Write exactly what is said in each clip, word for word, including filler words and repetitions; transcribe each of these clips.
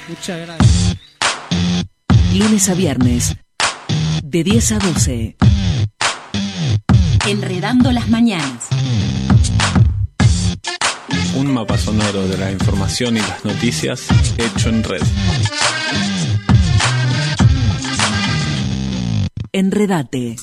Muchas gracias. Lunes a viernes, de diez a doce. Enredando las mañanas. Un mapa sonoro de la información y las noticias hecho en red. Enredate.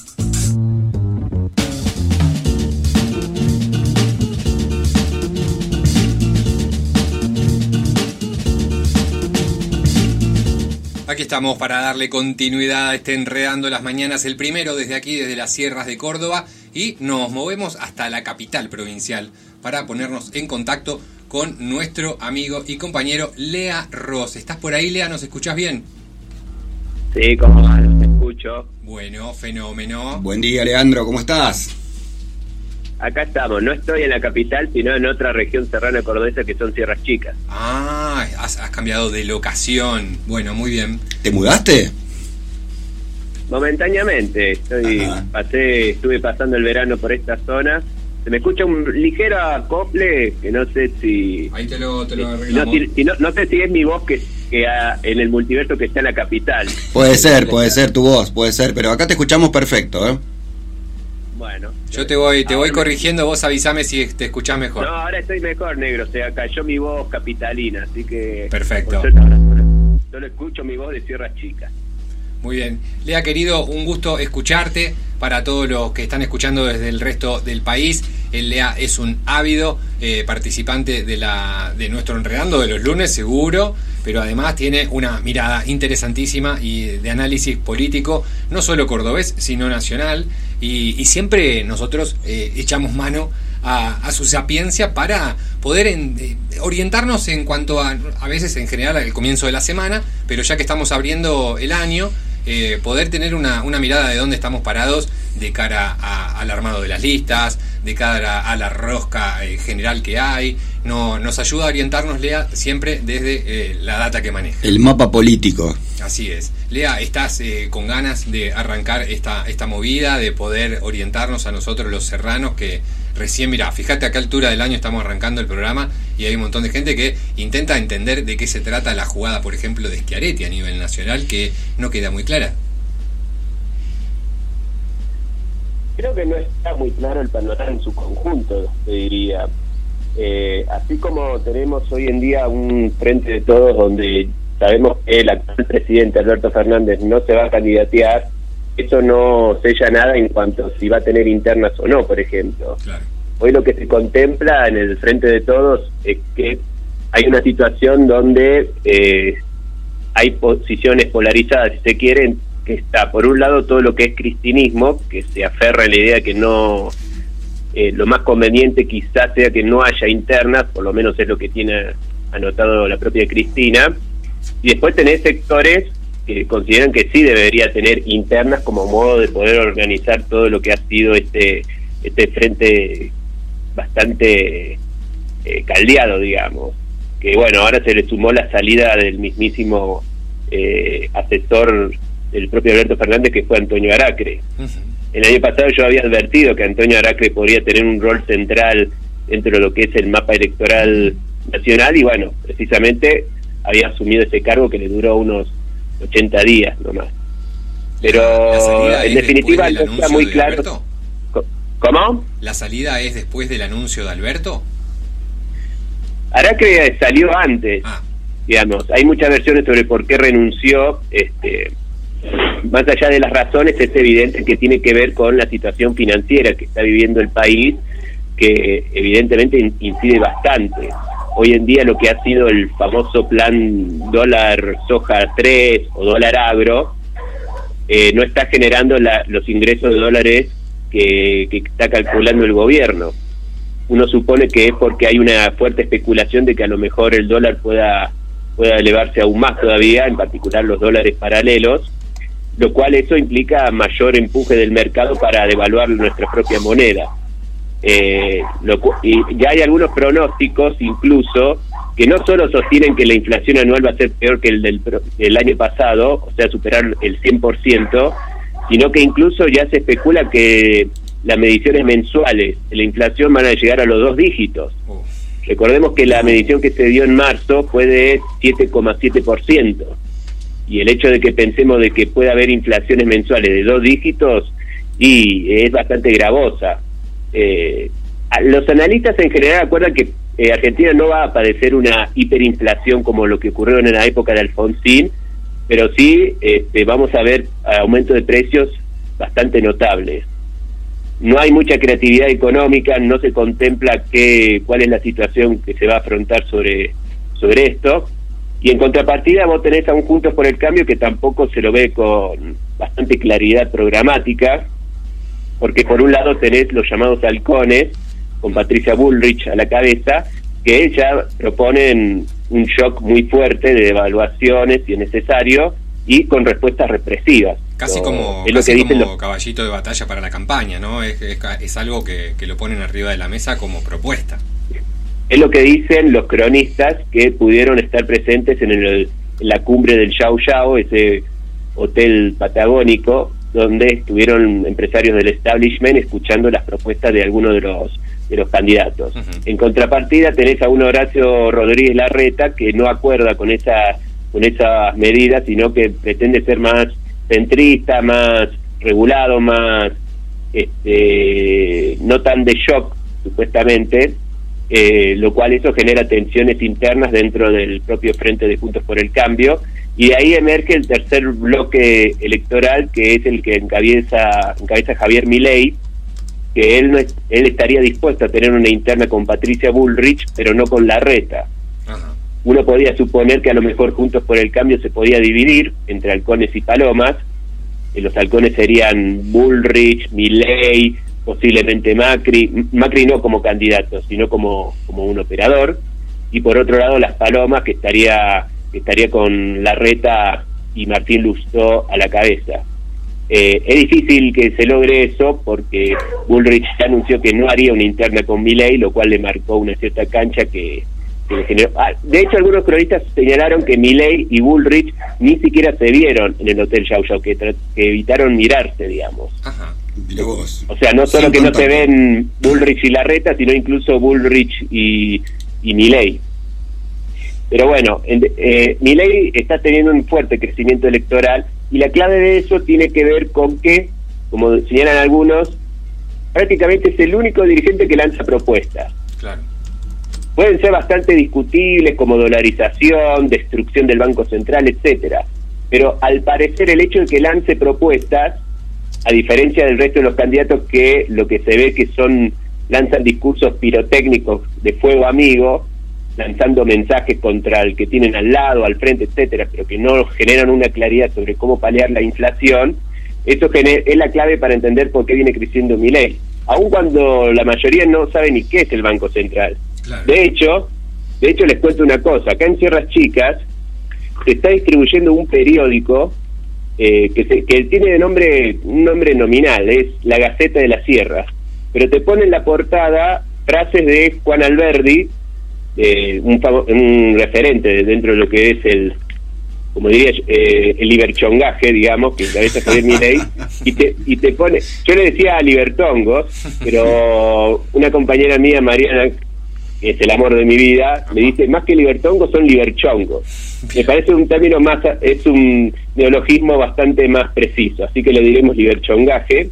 Aquí estamos para darle continuidad a este Enredando las Mañanas, el primero desde aquí, desde las sierras de Córdoba, y nos movemos hasta la capital provincial para ponernos en contacto con nuestro amigo y compañero Lea Ross. ¿Estás por ahí, Lea? ¿Nos escuchás bien? Sí, ¿cómo va? Los escucho. Bueno, fenómeno. Buen día, Leandro, ¿cómo estás? Acá estamos, no estoy en la capital, sino en otra región serrana cordobesa que son Sierras Chicas. Ah, has, has cambiado de locación. Bueno, muy bien. ¿Te mudaste? Momentáneamente, estoy, pasé, estuve pasando el verano por esta zona. Se me escucha un ligero acople que no sé si... Ahí te lo, te lo arreglamos. No, si, si no, no sé si es mi voz que, que a, en el multiverso que está en la capital. Puede ser, puede ser tu voz, puede ser, pero acá te escuchamos perfecto, ¿eh? Bueno. Yo te voy te voy corrigiendo, vos avísame si te escuchás mejor. No, ahora estoy mejor, negro, o sea, cayó mi voz capitalina, así que... Perfecto. Por ahora solo, solo escucho mi voz de Sierras Chicas. Muy bien. Lea, querido, un gusto escucharte. Para todos los que están escuchando desde el resto del país, el Lea es un ávido eh, participante de la de nuestro Enredando de los lunes, seguro, pero además tiene una mirada interesantísima y de análisis político, no solo cordobés, sino nacional, y, y siempre nosotros eh, echamos mano a, a su sapiencia para poder en, eh, orientarnos en cuanto a, a veces en general al comienzo de la semana, pero ya que estamos abriendo el año, Eh, poder tener una, una mirada de dónde estamos parados de cara a, al armado de las listas, de cara a, a la rosca eh, general que hay. No, nos ayuda a orientarnos, Lea, siempre desde eh, la data que maneja. El mapa político. Así es. Lea, ¿estás eh, con ganas de arrancar esta, esta movida, de poder orientarnos a nosotros los serranos que recién, mirá, fíjate a qué altura del año estamos arrancando el programa y hay un montón de gente que intenta entender de qué se trata la jugada, por ejemplo, de Schiaretti a nivel nacional, que no queda muy clara? Creo que no está muy claro el panorama en su conjunto, te diría. Eh, así como tenemos hoy en día un frente de todos donde sabemos que el actual presidente Alberto Fernández no se va a candidatear, eso no sella nada en cuanto a si va a tener internas o no, por ejemplo. Claro. Hoy lo que se contempla en el frente de todos es que hay una situación donde eh, hay posiciones polarizadas, si se quieren, que está por un lado todo lo que es cristinismo, que se aferra a la idea que no, eh, lo más conveniente quizás sea que no haya internas, por lo menos es lo que tiene anotado la propia Cristina, y después tenés sectores que consideran que sí debería tener internas como modo de poder organizar todo lo que ha sido este este frente bastante eh, caldeado, digamos, que bueno, ahora se le sumó la salida del mismísimo eh, asesor del propio Alberto Fernández, que fue Antonio Aracre. Uh-huh. El año pasado yo había advertido que Antonio Aracre podría tener un rol central dentro de lo que es el mapa electoral nacional, y bueno, precisamente había asumido ese cargo que le duró unos ochenta días nomás. Pero la en definitiva no está muy claro. Alberto? ¿Cómo? ¿La salida es después del anuncio de Alberto? Aracre salió antes, ah. digamos. Hay muchas versiones sobre por qué renunció. Este, más allá de las razones, es evidente que tiene que ver con la situación financiera que está viviendo el país, que evidentemente incide bastante. Hoy en día lo que ha sido el famoso plan dólar soja tres o dólar agro eh, no está generando la, los ingresos de dólares que, que está calculando el gobierno. Uno supone que es porque hay una fuerte especulación de que a lo mejor el dólar pueda pueda elevarse aún más todavía, en particular los dólares paralelos, lo cual eso implica mayor empuje del mercado para devaluar nuestra propia moneda. Eh, lo, y ya hay algunos pronósticos incluso que no solo sostienen que la inflación anual va a ser peor que el del, del año pasado, o sea, superar el cien por ciento, sino que incluso ya se especula que las mediciones mensuales de la inflación van a llegar a los dos dígitos. Recordemos que la medición que se dio en marzo fue de siete coma siete por ciento, y el hecho de que pensemos de que pueda haber inflaciones mensuales de dos dígitos y es bastante gravosa. Eh, los analistas en general acuerdan que eh, Argentina no va a padecer una hiperinflación como lo que ocurrió en la época de Alfonsín, pero sí este, vamos a ver aumento de precios bastante notables. No hay mucha creatividad económica, no se contempla qué, cuál es la situación que se va a afrontar sobre, sobre esto, y en contrapartida vos tenés a un Juntos por el Cambio que tampoco se lo ve con bastante claridad programática, porque por un lado tenés los llamados halcones, con Patricia Bullrich a la cabeza, que ya proponen un shock muy fuerte de devaluaciones si es necesario, y con respuestas represivas. Casi lo, como, es casi lo que dicen como los... caballito de batalla para la campaña, ¿no? Es, es, es algo que, que lo ponen arriba de la mesa como propuesta. Es lo que dicen los cronistas que pudieron estar presentes en, el, en la cumbre del Yao Yao, ese hotel patagónico, donde estuvieron empresarios del establishment escuchando las propuestas de algunos de los de los candidatos. Uh-huh. En contrapartida tenés a un Horacio Rodríguez Larreta que no acuerda con esa con esas medidas, sino que pretende ser más centrista, más regulado, más este, no tan de shock, supuestamente, eh, lo cual eso genera tensiones internas dentro del propio Frente de Juntos por el Cambio, y de ahí emerge el tercer bloque electoral, que es el que encabeza, encabeza Javier Milei, que él no es, él estaría dispuesto a tener una interna con Patricia Bullrich, pero no con Larreta. Ajá. Uno podía suponer que a lo mejor Juntos por el Cambio se podía dividir entre halcones y palomas. Eh, los halcones serían Bullrich, Milei, posiblemente Macri, Macri no como candidato, sino como, como un operador, y por otro lado las palomas, que estaría, que estaría con Larreta y Martín Lustó a la cabeza. Eh, es difícil que se logre eso porque Bullrich ya anunció que no haría una interna con Milei, lo cual le marcó una cierta cancha que, que le generó. Ah, de hecho, algunos cronistas señalaron que Milei y Bullrich ni siquiera se vieron en el Hotel Yao Yao, que, que evitaron mirarse, digamos. Ajá. O sea, no solo Sin que contacto. No se ven Bullrich y Larreta, sino incluso Bullrich y, y Milei. Pero bueno, eh, Milei está teniendo un fuerte crecimiento electoral, y la clave de eso tiene que ver con que, como señalan algunos, prácticamente es el único dirigente que lanza propuestas. Claro. Pueden ser bastante discutibles, como dolarización, destrucción del Banco Central, etcétera. Pero al parecer el hecho de que lance propuestas, a diferencia del resto de los candidatos que lo que se ve que son lanzan discursos pirotécnicos de fuego amigo, lanzando mensajes contra el que tienen al lado, al frente, etcétera, pero que no generan una claridad sobre cómo paliar la inflación, eso es la clave para entender por qué viene creciendo Milei, aun cuando la mayoría no sabe ni qué es el Banco Central. Claro. De hecho, de hecho les cuento una cosa, acá en Sierras Chicas se está distribuyendo un periódico eh, que, se, que tiene de nombre un nombre nominal, es La Gaceta de las Sierras, pero te pone en la portada frases de Juan Alberdi, Eh, un, un referente dentro de lo que es el, como diría, eh, el liberchongaje, digamos, que cabeza Javier Milei, y te, y te pone, yo le decía a libertongos, pero una compañera mía, Mariana, que es el amor de mi vida, me dice, más que libertongos son liberchongos. Me parece un término más, es un neologismo bastante más preciso, así que le diremos liberchongaje.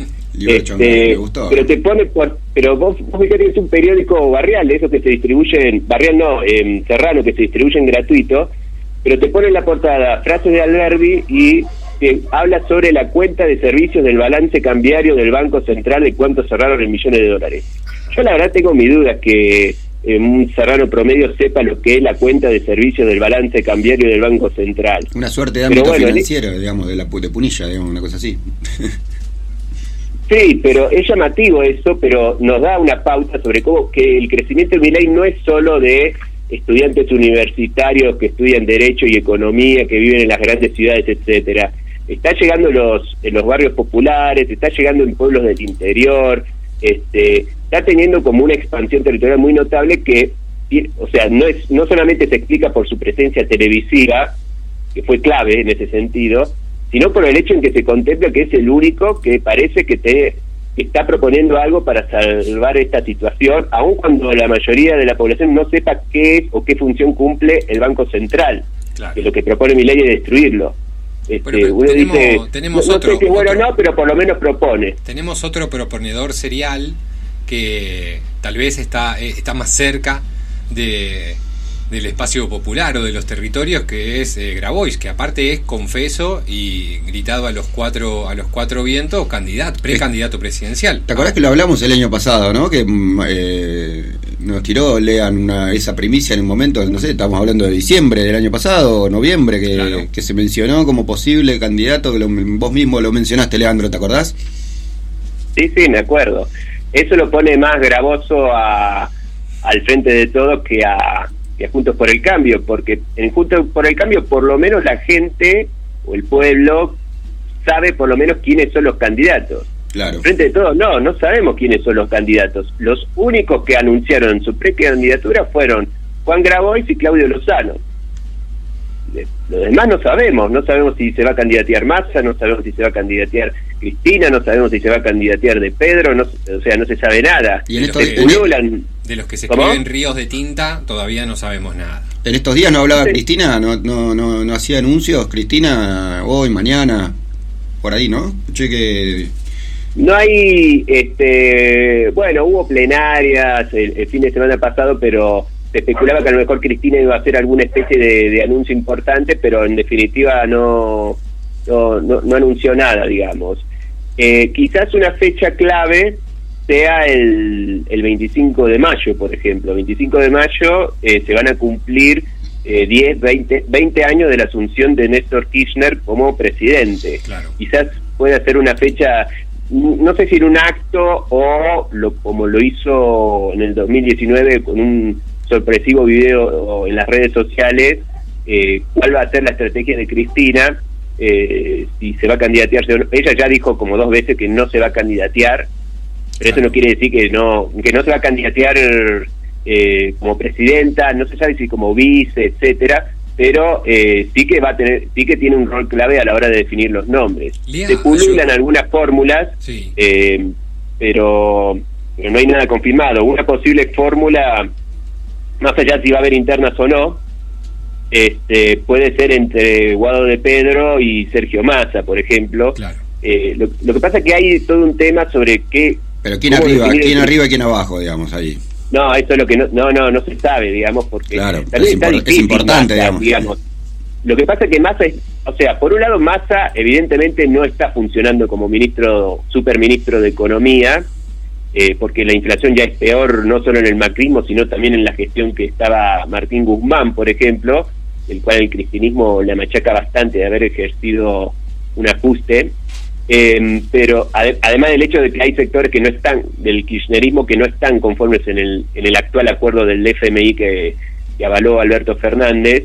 Este, me gustó, pero te pone por, pero vos, vos fíjate que es un periódico barrial, de esos que se distribuyen, barrial no, eh, serrano, que se distribuyen gratuito, pero te pone en la portada frases de Alberdi y te habla sobre la cuenta de servicios del balance cambiario del Banco Central, de cuánto cerraron en millones de dólares. Yo la verdad tengo mi duda que eh, un serrano promedio sepa lo que es la cuenta de servicios del balance cambiario del Banco Central. Una suerte de ámbito bueno, financiero, el... digamos, de la de Punilla, digamos, una cosa así. Sí, pero es llamativo eso, pero nos da una pauta sobre cómo que el crecimiento de Milei no es solo de estudiantes universitarios que estudian Derecho y Economía, que viven en las grandes ciudades, etcétera. Está llegando en los, en los barrios populares, está llegando en pueblos del interior, este, está teniendo como una expansión territorial muy notable que, o sea, no es no solamente se explica por su presencia televisiva, que fue clave en ese sentido, sino por el hecho en que se contempla que es el único que parece que te, que está proponiendo algo para salvar esta situación, aun cuando la mayoría de la población no sepa qué es o qué función cumple el Banco Central, claro. Que lo que propone Milei es destruirlo. Este, pero, pero uno tenemos, dice, tenemos no, otro, no sé qué bueno otro, no, pero por lo menos propone. Tenemos otro proponedor serial que tal vez está, eh, está más cerca de del espacio popular o de los territorios, que es eh, Grabois, que aparte es confeso y gritado a los cuatro a los cuatro vientos, candidato, precandidato presidencial. ¿Te acordás que lo hablamos el año pasado, no? Que eh, nos tiró, lean una, esa primicia en un momento, no sé, estamos hablando de diciembre del año pasado, o noviembre, que, claro. que se mencionó como posible candidato, que lo, vos mismo lo mencionaste, Leandro, ¿te acordás? Sí, sí, me acuerdo. Eso lo pone más gravoso a, al Frente de Todos que a y a Juntos por el Cambio, porque en Juntos por el Cambio por lo menos la gente o el pueblo sabe por lo menos quiénes son los candidatos. Claro. Frente de Todos no, no sabemos quiénes son los candidatos. Los únicos que anunciaron su precandidatura fueron Juan Grabois y Claudio Lozano. Lo demás no sabemos, no sabemos si se va a candidatear Massa, no sabemos si se va a candidatear Cristina, no sabemos si se va a candidatear de Pedro, no, o sea, no se sabe nada. Y en estos estos, en, de los que se escriben ¿Cómo? Ríos de tinta, todavía no sabemos nada. En estos días no hablaba sí. Cristina, no, no, no, no hacía anuncios, Cristina, hoy, mañana, por ahí, ¿no? Escuché que... No hay, este, bueno, hubo plenarias el, el fin de semana pasado, pero se especulaba que a lo mejor Cristina iba a hacer alguna especie de, de anuncio importante, pero en definitiva no, no, no, no anunció nada, digamos. Eh, quizás una fecha clave sea el, el veinticinco de mayo, por ejemplo. veinticinco de mayo eh, se van a cumplir eh, diez, veinte, veinte años de la asunción de Néstor Kirchner como presidente. Claro. Quizás pueda ser una fecha, no sé si en un acto o lo, como lo hizo en el dos mil diecinueve con un sorpresivo video en las redes sociales, eh, cuál va a ser la estrategia de Cristina, eh, si se va a candidatear. Ella ya dijo como dos veces que no se va a candidatear, pero eso no quiere decir que no que no se va a candidatear eh, como presidenta, no se sabe si como vice, etcétera, pero eh, sí que va a tener, sí que tiene un rol clave a la hora de definir los nombres. Lea, se pululan yo... algunas fórmulas, sí. eh, pero, pero no hay nada confirmado. Una posible fórmula, más allá si va a haber internas o no, este puede ser entre Guado de Pedro y Sergio Massa, por ejemplo. Claro. Eh, lo, lo que pasa es que hay todo un tema sobre qué... Pero quién arriba, quién el... arriba y quién abajo, digamos, ahí. No, eso es lo que no no no, no se sabe, digamos, porque claro, también es, está impor- difícil, es importante, Massa, digamos. digamos. Lo que pasa es que Massa es, o sea, por un lado Massa evidentemente no está funcionando como ministro, superministro de Economía, eh, porque la inflación ya es peor no solo en el macrismo, sino también en la gestión que estaba Martín Guzmán, por ejemplo, el cual el cristinismo le machaca bastante de haber ejercido un ajuste. Eh, pero ade- además del hecho de que hay sectores que no están, del kirchnerismo, que no están conformes en el en el actual acuerdo del F M I que, que avaló Alberto Fernández,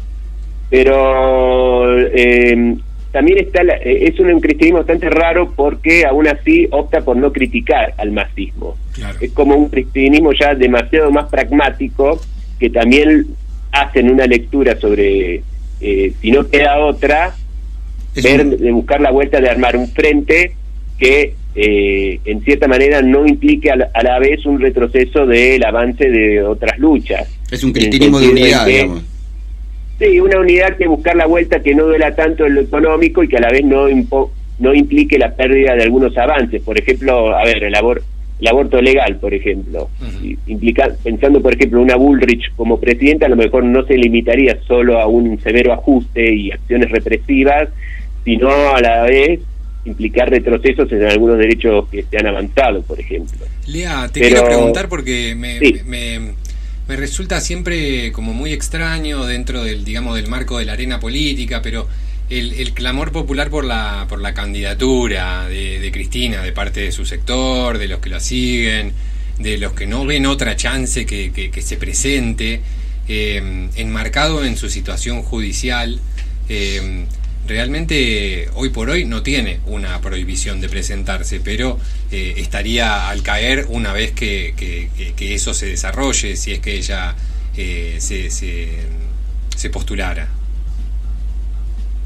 pero eh, también está la, eh, es un cristianismo bastante raro porque aún así opta por no criticar al masismo. Claro. Es como un cristianismo ya demasiado más pragmático, que también hacen una lectura sobre eh, si no queda otra, Es ver, un... de buscar la vuelta de armar un frente que eh, en cierta manera no implique a la, a la vez un retroceso del avance de otras luchas. Es un cristianismo de unidad, de que, digamos. Sí, una unidad que buscar la vuelta que no duela tanto en lo económico y que a la vez no impo, no implique la pérdida de algunos avances. Por ejemplo, a ver, el, abor, el aborto legal, por ejemplo. Uh-huh. Implica, pensando, por ejemplo, una Bullrich como presidenta, a lo mejor no se limitaría solo a un severo ajuste y acciones represivas, sino a la vez implicar retrocesos en algunos derechos que se han avanzado, por ejemplo. Lea, te Pero, quiero preguntar porque me, sí. me, me resulta siempre como muy extraño dentro del, digamos, del marco de la arena política, pero el, el clamor popular por la por la candidatura de, de Cristina, de parte de su sector, de los que la siguen, de los que no ven otra chance que, que, que se presente, eh, enmarcado en su situación judicial, eh, realmente hoy por hoy no tiene una prohibición de presentarse, pero eh, estaría al caer una vez que, que, que, que eso se desarrolle, si es que ella eh, se, se, se postulara.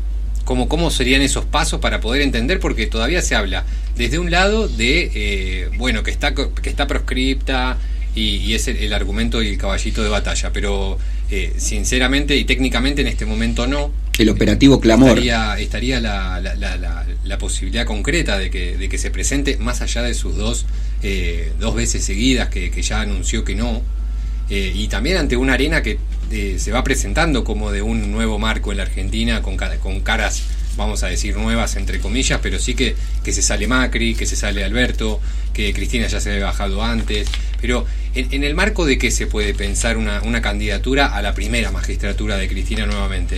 cómo, cómo serían esos pasos para poder entender, porque todavía se habla desde un lado de, eh, bueno, que está, que está proscripta y, y es el, el argumento y el caballito de batalla, pero eh, sinceramente y técnicamente en este momento no. El operativo Clamor. Estaría, estaría la, la, la, la, la posibilidad concreta de que, de que se presente, más allá de sus dos, eh, dos veces seguidas que, que ya anunció que no, eh, y también ante una arena que eh, se va presentando como de un nuevo marco en la Argentina, con, con caras, vamos a decir, nuevas entre comillas, pero sí que, que se sale Macri, que se sale Alberto, que Cristina ya se había bajado antes, pero en, en el marco de que se puede pensar una, una candidatura a la primera magistratura de Cristina nuevamente.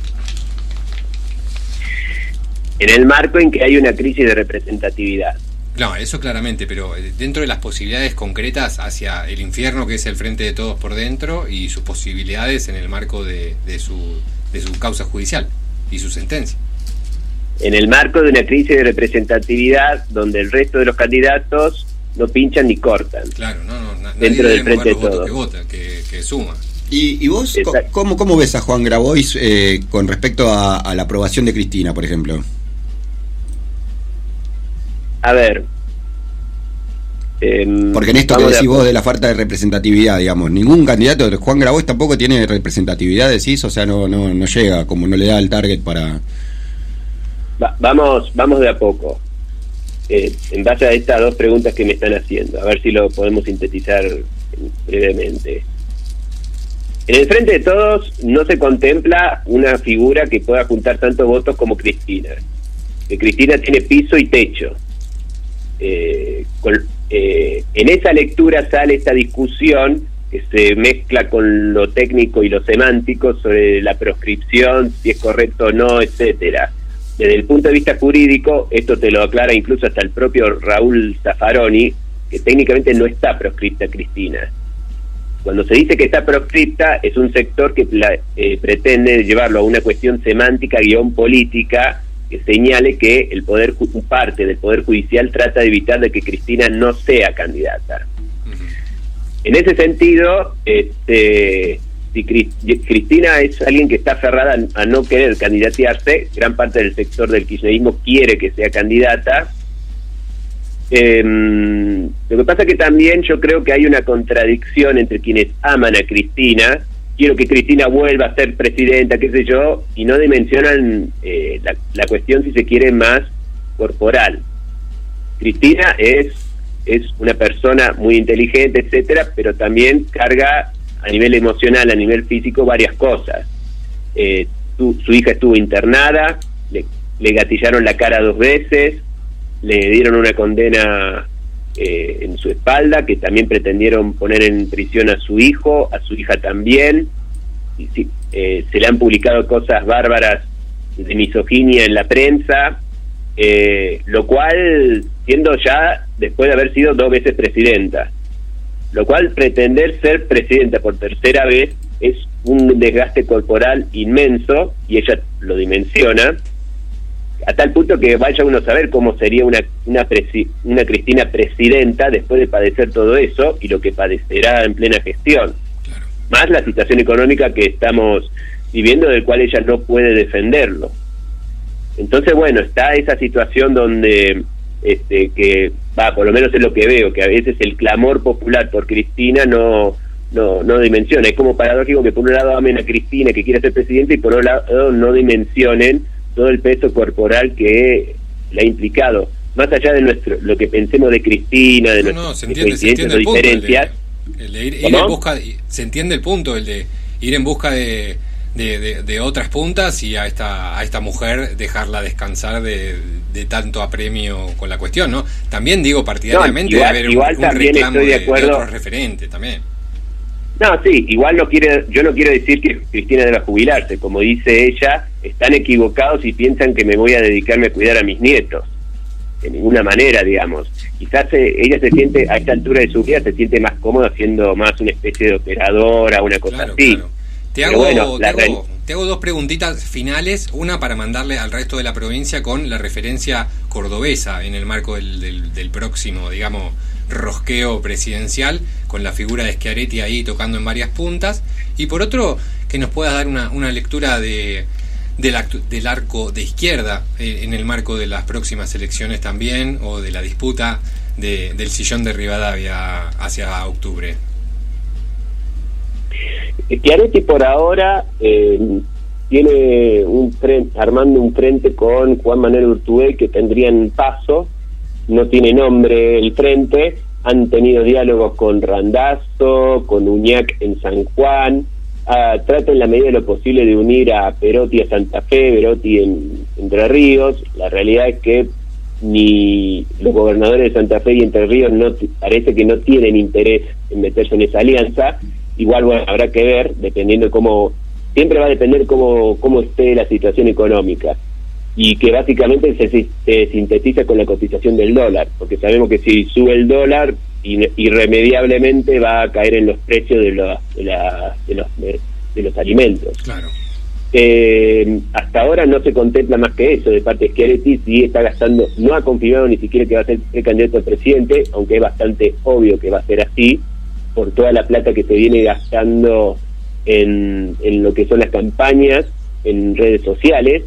En el marco en que hay una crisis de representatividad. No, eso claramente, pero dentro de las posibilidades concretas hacia el infierno que es el Frente de Todos por dentro y sus posibilidades en el marco de, de, su, de su causa judicial y su sentencia. En el marco de una crisis de representatividad donde el resto de los candidatos no pinchan ni cortan. Claro, no, no, nadie dentro del Frente de los votos Todos. Que vota, que, que suma. ¿Y, y vos cómo, cómo ves a Juan Grabois eh, con respecto a, a la aprobación de Cristina, por ejemplo? A ver. Eh, Porque en esto que decís vos de la falta de representatividad, digamos, ningún candidato, Juan Grabois tampoco tiene representatividad, decís, o sea, no no no llega, como no le da el target para... Va, vamos vamos de a poco. Eh, en base a estas dos preguntas que me están haciendo, a ver si lo podemos sintetizar brevemente. En el Frente de Todos no se contempla una figura que pueda juntar tantos votos como Cristina. Que Cristina tiene piso y techo. Eh, con, eh, en esa lectura sale esta discusión que se mezcla con lo técnico y lo semántico sobre la proscripción, si es correcto o no, etcétera. Desde el punto de vista jurídico, esto te lo aclara incluso hasta el propio Raúl Zaffaroni, que técnicamente no está proscripta Cristina. Cuando se dice que está proscripta, es un sector que eh, pretende llevarlo a una cuestión semántica guión política, que señale que el poder parte del Poder Judicial trata de evitar de que Cristina no sea candidata. Uh-huh. En ese sentido, este, si Cristina es alguien que está aferrada a no querer candidatearse, gran parte del sector del kirchnerismo quiere que sea candidata. Eh, lo que pasa que también yo creo que hay una contradicción entre quienes aman a Cristina, quiero que Cristina vuelva a ser presidenta, qué sé yo, y no dimensionan eh, la, la cuestión, si se quiere, más corporal. Cristina es es una persona muy inteligente, etcétera, pero también carga a nivel emocional, a nivel físico, varias cosas. Eh, tu, su hija estuvo internada, le, le gatillaron la cara dos veces, le dieron una condena eh, en su espalda, que también pretendieron poner en prisión a su hijo, a su hija también. Y, sí, eh, se le han publicado cosas bárbaras de misoginia en la prensa, eh, lo cual, siendo ya después de haber sido dos veces presidenta, lo cual pretender ser presidenta por tercera vez es un desgaste corporal inmenso, y ella lo dimensiona, a tal punto que vaya uno a saber cómo sería una una, presi, una Cristina presidenta después de padecer todo eso y lo que padecerá en plena gestión. Claro. Más la situación económica que estamos viviendo, del cual ella no puede defenderlo. Entonces, bueno, está esa situación donde, este, que va, por lo menos es lo que veo, que a veces el clamor popular por Cristina no no no dimensiona. Es como paradójico que por un lado amen a Cristina, que quiere ser presidente, y por otro lado no dimensionen todo el peso corporal que le ha implicado, más allá de nuestro lo que pensemos de Cristina, de no, nuestras no, se entiende, se entiende el punto, diferencias. El de, el de ir, ir en busca, se entiende el punto, el de ir en busca de, de, de, de otras puntas, y a esta a esta mujer dejarla descansar de, de tanto apremio con la cuestión, ¿no? También digo partidariamente no, igual, debe haber igual un, un reclamo de, de, acuerdo. de otros referentes también. No, sí, igual no quiere, yo no quiero decir que Cristina deba jubilarse, como dice ella, están equivocados y piensan que me voy a dedicarme a cuidar a mis nietos, de ninguna manera, digamos. Quizás eh, ella se siente, a esta altura de su vida, se siente más cómoda siendo más una especie de operadora, una cosa claro, así. Claro. Te hago, bueno, te, hago, te hago dos preguntitas finales, una para mandarle al resto de la provincia con la referencia cordobesa en el marco del, del, del próximo, digamos, rosqueo presidencial, con la figura de Schiaretti ahí tocando en varias puntas, y por otro, que nos puedas dar una, una lectura de, del, actu- del arco de izquierda eh, en el marco de las próximas elecciones también, o de la disputa de, del sillón de Rivadavia hacia octubre? Schiaretti por ahora eh, tiene un frente, armando un frente con Juan Manuel Urtubey, que tendrían paso, no tiene nombre el frente, han tenido diálogos con Randazzo, con Uñac en San Juan, uh, trata en la medida de lo posible de unir a Perotti a Santa Fe, Perotti en Entre Ríos. La realidad es que ni los gobernadores de Santa Fe y Entre Ríos no parece que no tienen interés en meterse en esa alianza. Igual, bueno, habrá que ver, dependiendo cómo, siempre va a depender cómo, cómo esté la situación económica, y que básicamente se, se sintetiza con la cotización del dólar, porque sabemos que si sube el dólar, irremediablemente va a caer en los precios de, la, de, la, de, los, de, de los alimentos. Claro. Eh, hasta ahora no se contempla más que eso de parte de Schiaretti. Sí está gastando, no ha confirmado ni siquiera que va a ser el candidato a presidente, aunque es bastante obvio que va a ser así, por toda la plata que se viene gastando en, en lo que son las campañas en redes sociales.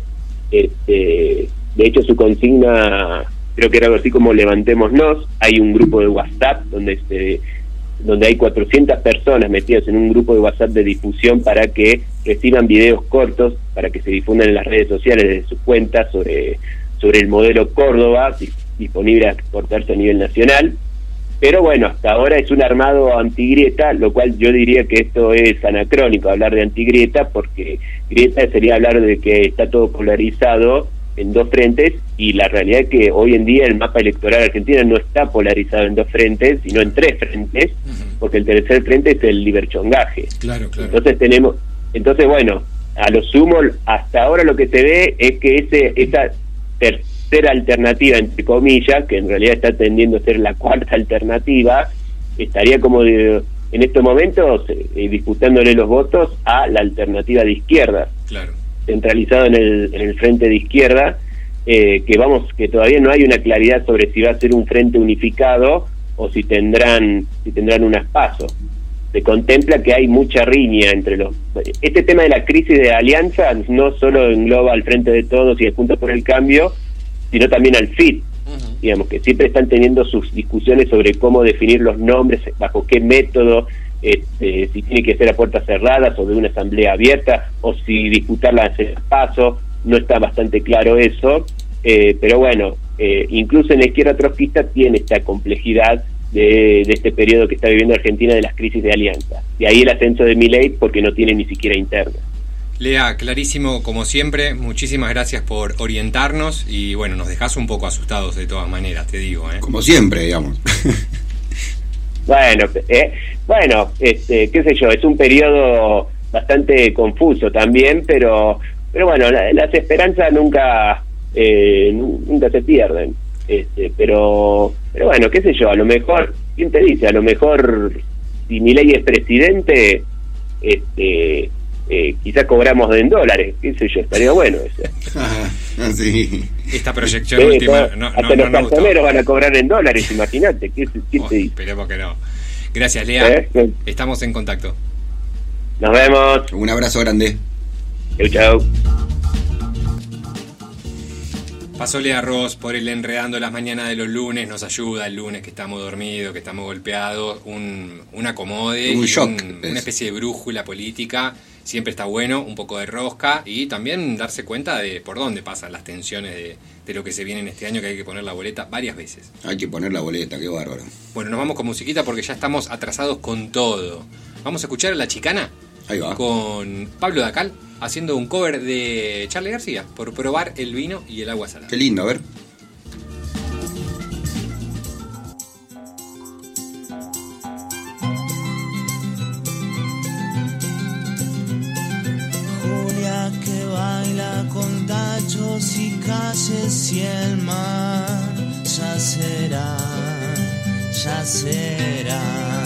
Este, de hecho, su consigna creo que era algo así como levantémonos. Hay un grupo de WhatsApp donde se, donde hay cuatrocientas personas metidas en un grupo de WhatsApp de difusión para que reciban videos cortos, para que se difundan en las redes sociales de sus cuentas sobre, sobre el modelo Córdoba, disponible a exportarse a nivel nacional. Pero bueno, hasta ahora es un armado antigrieta, lo cual yo diría que esto es anacrónico, hablar de antigrieta, porque grieta sería hablar de que está todo polarizado en dos frentes, y la realidad es que hoy en día el mapa electoral argentino no está polarizado en dos frentes, sino en tres frentes, porque el tercer frente es el liberchongaje. Claro, claro. Entonces tenemos, entonces bueno, a lo sumo, hasta ahora lo que se ve es que ese esa tercera alternativa, entre comillas, que en realidad está tendiendo a ser la cuarta alternativa, estaría como de, en estos momentos eh, disputándole los votos a la alternativa de izquierda. Claro. Centralizado en el, en el frente de izquierda, eh, que vamos, que todavía no hay una claridad sobre si va a ser un frente unificado o si tendrán, si tendrán unas pasos. Se contempla que hay mucha riña entre los... Este tema de la crisis de alianza no solo engloba al Frente de Todos y el Juntos por el Cambio, sino también al F I T, uh-huh. Digamos que siempre están teniendo sus discusiones sobre cómo definir los nombres, bajo qué método, este, si tiene que ser a puertas cerradas o de una asamblea abierta, o si disputarla en paso. No está bastante claro eso, eh, pero bueno, eh, incluso en la izquierda trotskista tiene esta complejidad de, de este periodo que está viviendo Argentina de las crisis de alianza. De ahí el ascenso de Milei, porque no tiene ni siquiera interna. Lea, clarísimo como siempre, muchísimas gracias por orientarnos, y bueno, nos dejás un poco asustados de todas maneras, te digo, ¿eh? Como siempre, digamos. Bueno, eh, bueno, este, qué sé yo, es un periodo bastante confuso también, pero pero bueno, la, las esperanzas nunca eh, nunca se pierden, este, pero pero bueno, qué sé yo, a lo mejor, ¿quién te dice? A lo mejor si Milei es presidente, este Eh, quizás cobramos en dólares, qué sé yo, estaría bueno eso. Ah, sí. Esta proyección sí, última todo, no, hasta no, los no cartoneros van a cobrar en dólares, imagínate. ¿Qué, qué oh, te dice? esperemos que no. Gracias, Lea. ¿Eh? Estamos en contacto. Nos vemos. Un abrazo grande. Chau, chau. Pasó Lea Ross por el Enredando las Mañanas de los lunes, nos ayuda el lunes que estamos dormidos, que estamos golpeados, un, un acomode, un shock, un, una especie de brújula política. Siempre está bueno, un poco de rosca, y también darse cuenta de por dónde pasan las tensiones de, de lo que se viene en este año, que hay que poner la boleta varias veces. Hay que poner la boleta, qué bárbaro. Bueno, nos vamos con musiquita porque ya estamos atrasados con todo. Vamos a escuchar a La Chicana. Ahí va. Con Pablo Dacal haciendo un cover de Charly García por probar el vino y el agua salada. Qué lindo, a ver. Julia que baila con tachos y calles y el mar ya será, ya será.